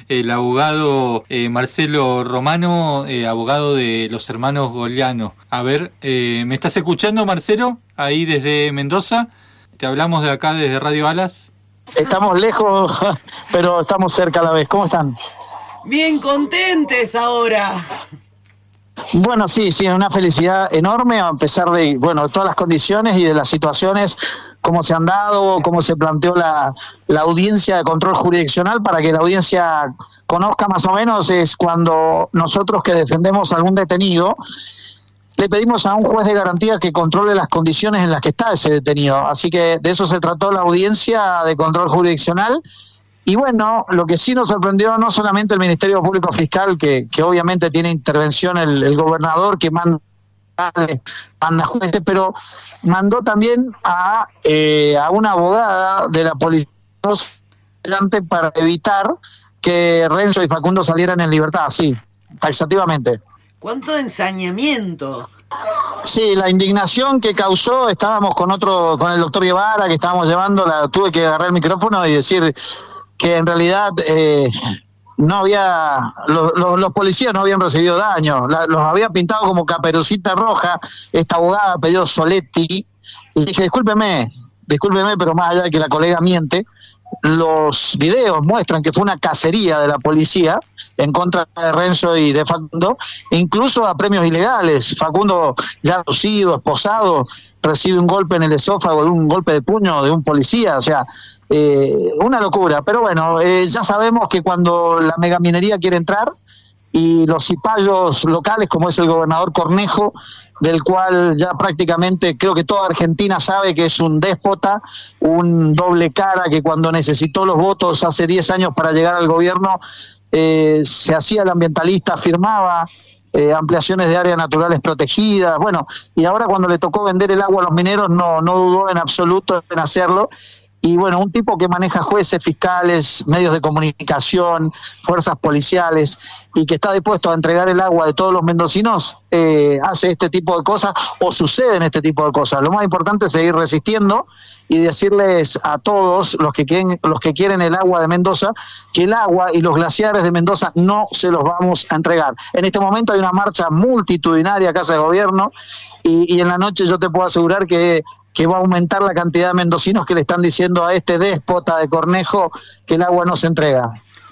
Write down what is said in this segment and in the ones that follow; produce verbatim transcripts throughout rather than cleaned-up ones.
el abogado eh, Marcelo Romano, eh, abogado de los hermanos Goliano. A ver, eh, ¿me estás escuchando, Marcelo? Ahí desde Mendoza. Te hablamos de acá desde Radio Alas. Estamos lejos, pero estamos cerca a la vez. ¿Cómo están? Bien contentes ahora. Bueno, sí, sí, una felicidad enorme a pesar de, bueno, todas las condiciones y de las situaciones, cómo se han dado, cómo se planteó la, la audiencia de control jurisdiccional. Para que la audiencia conozca más o menos, es cuando nosotros que defendemos a algún detenido, le pedimos a un juez de garantía que controle las condiciones en las que está ese detenido. Así que de eso se trató la audiencia de control jurisdiccional. Y bueno, lo que sí nos sorprendió, no solamente el Ministerio Público Fiscal, que, que obviamente tiene intervención el, el gobernador, que manda, manda jueces, pero mandó también a, eh, a una abogada de la policía para evitar que Renzo y Facundo salieran en libertad, sí, taxativamente. ¿Cuánto ensañamiento? Sí, la indignación que causó, estábamos con otro, con el doctor Guevara, que estábamos llevando, la, tuve que agarrar el micrófono y decir que en realidad eh, no había, los, los, los policías no habían recibido daño, la, los había pintado como Caperucita Roja, esta abogada pedido Soletti, y dije, discúlpeme, discúlpeme, pero más allá de que la colega miente, los videos muestran que fue una cacería de la policía en contra de Renzo y de Facundo, incluso a premios ilegales. Facundo, ya lucido, esposado, recibe un golpe en el esófago, de un golpe de puño de un policía, o sea, eh, una locura. Pero bueno, eh, ya sabemos que cuando la megaminería quiere entrar y los cipayos locales, como es el gobernador Cornejo, del cual ya prácticamente creo que toda Argentina sabe que es un déspota, un doble cara, que cuando necesitó los votos hace diez años para llegar al gobierno, eh, se hacía el ambientalista, firmaba eh, ampliaciones de áreas naturales protegidas, bueno, y ahora cuando le tocó vender el agua a los mineros no, no dudó en absoluto en hacerlo. Y bueno, un tipo que maneja jueces, fiscales, medios de comunicación, fuerzas policiales, y que está dispuesto a entregar el agua de todos los mendocinos, eh, hace este tipo de cosas, o suceden este tipo de cosas. Lo más importante es seguir resistiendo y decirles a todos los que quieren, los que quieren el agua de Mendoza, que el agua y los glaciares de Mendoza no se los vamos a entregar. En este momento hay una marcha multitudinaria a Casa de Gobierno, y, y en la noche yo te puedo asegurar que que va a aumentar la cantidad de mendocinos que le están diciendo a este déspota de Cornejo que el agua no se entrega.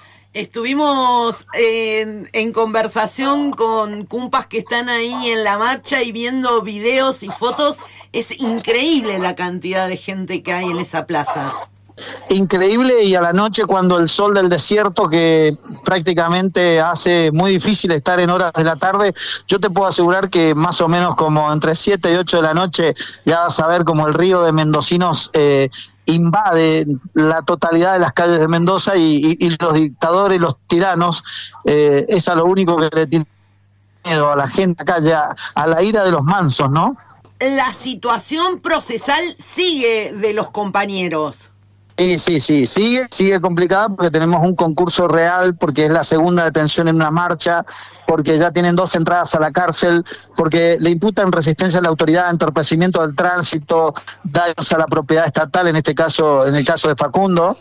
Estuvimos en, en conversación con cumpas que están ahí en la marcha y viendo videos y fotos. Es increíble la cantidad de gente que hay en esa plaza. Increíble, y a la noche cuando el sol del desierto, que prácticamente hace muy difícil estar en horas de la tarde, yo te puedo asegurar que más o menos como entre siete y ocho de la noche ya vas a ver como el río de mendocinos eh, invade la totalidad de las calles de Mendoza, y, y, y los dictadores, los tiranos, eh, es a lo único que le tiene miedo a la gente acá, ya a la ira de los mansos, ¿no? La situación procesal sigue de los compañeros. Sí, sí, sí, sigue, sigue complicada porque tenemos un concurso real, porque es la segunda detención en una marcha, porque ya tienen dos entradas a la cárcel, porque le imputan resistencia a la autoridad, entorpecimiento del tránsito, daños a la propiedad estatal, en este caso, en el caso de Facundo,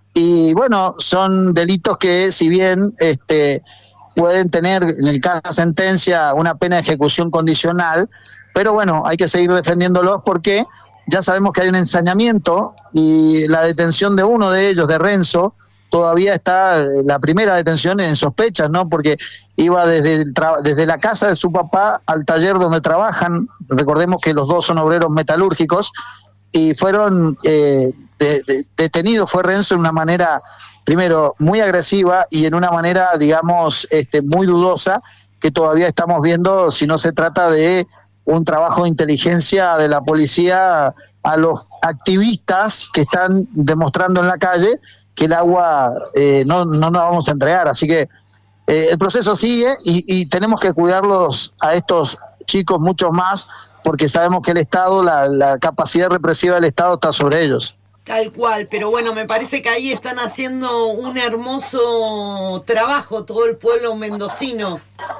y bueno, son delitos que si bien este pueden tener, en el caso de la sentencia, una pena de ejecución condicional, pero bueno, hay que seguir defendiéndolos porque ya sabemos que hay un ensañamiento, y la detención de uno de ellos, de Renzo, todavía está, la primera detención en sospechas, ¿no? Porque iba desde, el tra- desde la casa de su papá al taller donde trabajan. Recordemos que los dos son obreros metalúrgicos, y fueron eh, de, de, detenidos, fue Renzo en una manera, primero, muy agresiva, y en una manera, digamos, este, muy dudosa, que todavía estamos viendo si no se trata de un trabajo de inteligencia de la policía a los activistas que están demostrando en la calle que el agua eh, no, no nos vamos a entregar. Así que eh, el proceso sigue, y, y tenemos que cuidarlos a estos chicos mucho más, porque sabemos que el Estado, la, la capacidad represiva del Estado está sobre ellos. Tal cual, pero bueno, me parece que ahí están haciendo un hermoso trabajo todo el pueblo mendocino.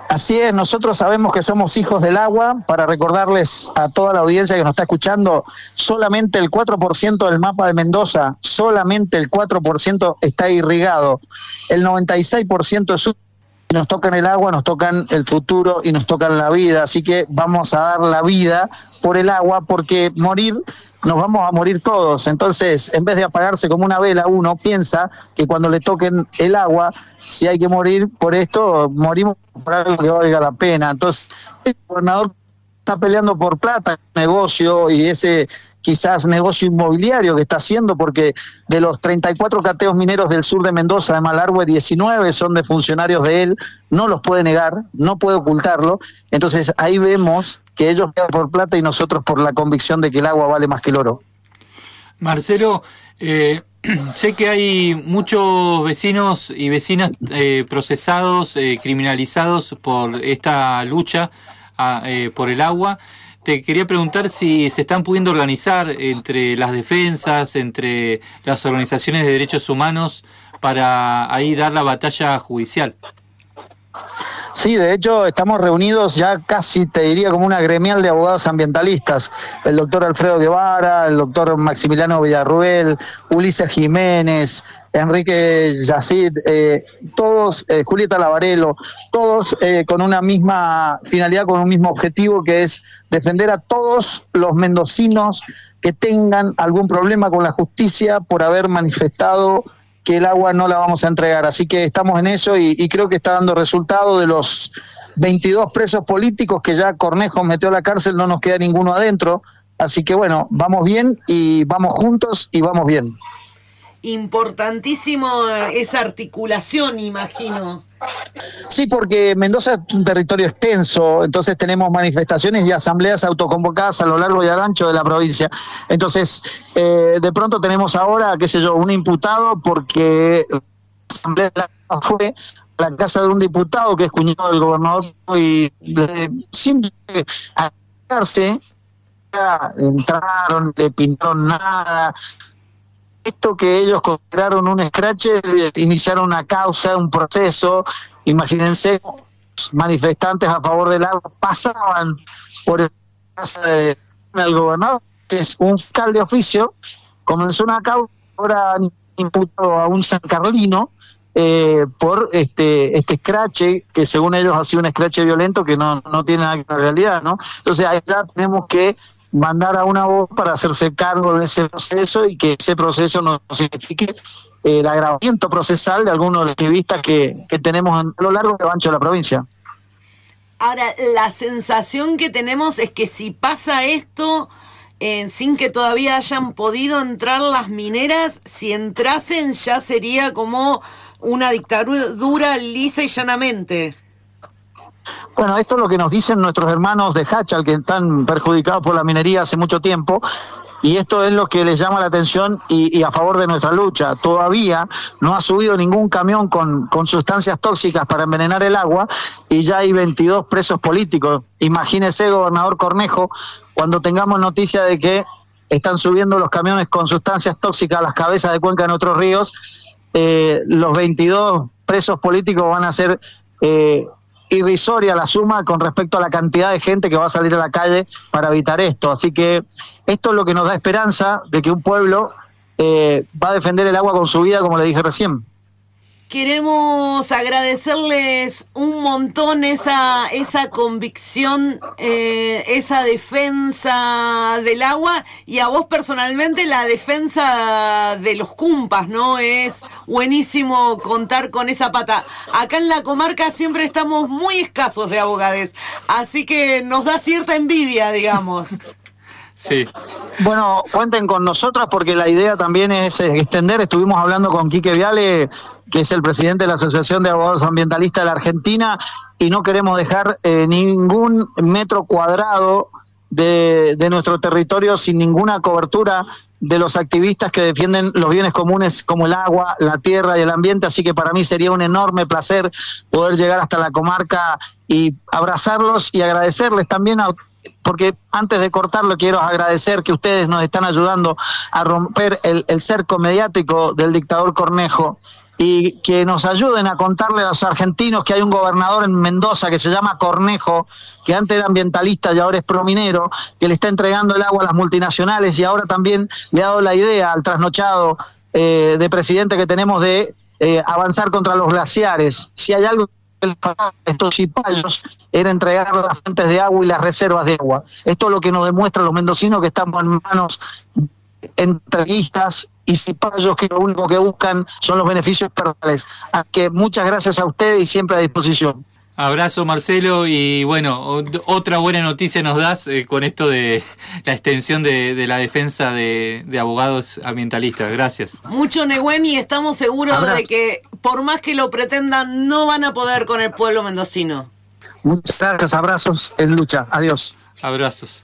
Así es, nosotros sabemos que somos hijos del agua. Para recordarles a toda la audiencia que nos está escuchando, solamente el cuatro por ciento del mapa de Mendoza, solamente el cuatro por ciento está irrigado. El noventa y seis por ciento es nos tocan el agua, nos tocan el futuro y nos tocan la vida. Así que vamos a dar la vida por el agua, porque morir, nos vamos a morir todos. Entonces, en vez de apagarse como una vela, uno piensa que cuando le toquen el agua, si hay que morir por esto, morimos por algo que valga la pena. Entonces, el gobernador está peleando por plata, negocio, y ese quizás negocio inmobiliario que está haciendo, porque de los treinta y cuatro cateos mineros del sur de Mendoza, de Malargüe, diecinueve son de funcionarios de él, no los puede negar, no puede ocultarlo. Entonces ahí vemos que ellos quedan por plata y nosotros por la convicción de que el agua vale más que el oro. Marcelo, eh, sé que hay muchos vecinos y vecinas eh, procesados, eh, criminalizados por esta lucha a, eh, por el agua. Te quería preguntar si se están pudiendo organizar entre las defensas, entre las organizaciones de derechos humanos, para ahí dar la batalla judicial. Sí, de hecho estamos reunidos ya casi, te diría, como una gremial de abogados ambientalistas. El doctor Alfredo Guevara, el doctor Maximiliano Villarruel, Ulises Jiménez, Enrique Yacid, eh, todos, eh, Julieta Lavarello, todos eh, con una misma finalidad, con un mismo objetivo, que es defender a todos los mendocinos que tengan algún problema con la justicia por haber manifestado que el agua no la vamos a entregar. Así que estamos en eso y, y creo que está dando resultado. De los veintidós presos políticos que ya Cornejo metió a la cárcel, no nos queda ninguno adentro. Así que bueno, vamos bien y vamos juntos y vamos bien. Importantísimo esa articulación, imagino. Sí, porque Mendoza es un territorio extenso, entonces tenemos manifestaciones y asambleas autoconvocadas a lo largo y al ancho de la provincia. Entonces, eh, de pronto tenemos ahora, qué sé yo, un imputado porque la asamblea fue a la casa de un diputado que es cuñado del gobernador y eh, sin acercarse, entraron, le pintaron nada. Esto que ellos consideraron un escrache, iniciaron una causa, un proceso. Imagínense, manifestantes a favor del agua pasaban por el casa del gobernador, que es un fiscal de oficio, comenzó una causa, ahora han imputado a un sancarlino eh, por este este escrache, que según ellos ha sido un escrache violento que no, no tiene nada que ver con la realidad, ¿no? Entonces allá tenemos que mandar a una voz para hacerse cargo de ese proceso y que ese proceso no signifique eh, el agravamiento procesal de algunos de los activistas que, que tenemos a lo largo y ancho de la provincia. Ahora, la sensación que tenemos es que si pasa esto, eh, sin que todavía hayan podido entrar las mineras, si entrasen ya sería como una dictadura lisa y llanamente. Bueno, esto es lo que nos dicen nuestros hermanos de Hachal, que están perjudicados por la minería hace mucho tiempo, y esto es lo que les llama la atención y, y a favor de nuestra lucha. Todavía no ha subido ningún camión con, con sustancias tóxicas para envenenar el agua y ya hay veintidós presos políticos. Imagínese, gobernador Cornejo, cuando tengamos noticia de que están subiendo los camiones con sustancias tóxicas a las cabezas de cuenca en otros ríos, eh, los veintidós presos políticos van a ser Eh, irrisoria la suma con respecto a la cantidad de gente que va a salir a la calle para evitar esto. Así que esto es lo que nos da esperanza de que un pueblo eh, va a defender el agua con su vida, como le dije recién. Queremos agradecerles un montón esa, esa convicción, eh, esa defensa del agua, y a vos personalmente la defensa de los cumpas, ¿no? Es buenísimo contar con esa pata. Acá en la comarca siempre estamos muy escasos de abogados, así que nos da cierta envidia, digamos. Sí. Bueno, cuenten con nosotras porque la idea también es extender. Estuvimos hablando con Quique Viale, que es el presidente de la Asociación de Abogados Ambientalistas de la Argentina, y no queremos dejar eh, ningún metro cuadrado de, de nuestro territorio sin ninguna cobertura de los activistas que defienden los bienes comunes como el agua, la tierra y el ambiente. Así que para mí sería un enorme placer poder llegar hasta la comarca y abrazarlos y agradecerles también a porque antes de cortarlo quiero agradecer que ustedes nos están ayudando a romper el, el cerco mediático del dictador Cornejo. y que nos ayuden a contarle a los argentinos que hay un gobernador en Mendoza que se llama Cornejo, que antes era ambientalista y ahora es prominero, que le está entregando el agua a las multinacionales y ahora también le ha dado la idea al trasnochado eh, de presidente que tenemos de eh, avanzar contra los glaciares. Si hay algo que le faltaba a estos cipayos era entregar las fuentes de agua y las reservas de agua. Esto es lo que nos demuestra a los mendocinos que estamos en manos entreguistas y cipayos que lo único que buscan son los beneficios personales. Así que muchas gracias a ustedes y siempre a disposición. Abrazo, Marcelo, y bueno, otra buena noticia nos das eh, con esto de la extensión de, de la defensa de, de abogados ambientalistas. Gracias. Mucho, Nehuen, y estamos seguros Abrazo. de que por más que lo pretendan, no van a poder con el pueblo mendocino. Muchas gracias, abrazos en lucha. Adiós. Abrazos.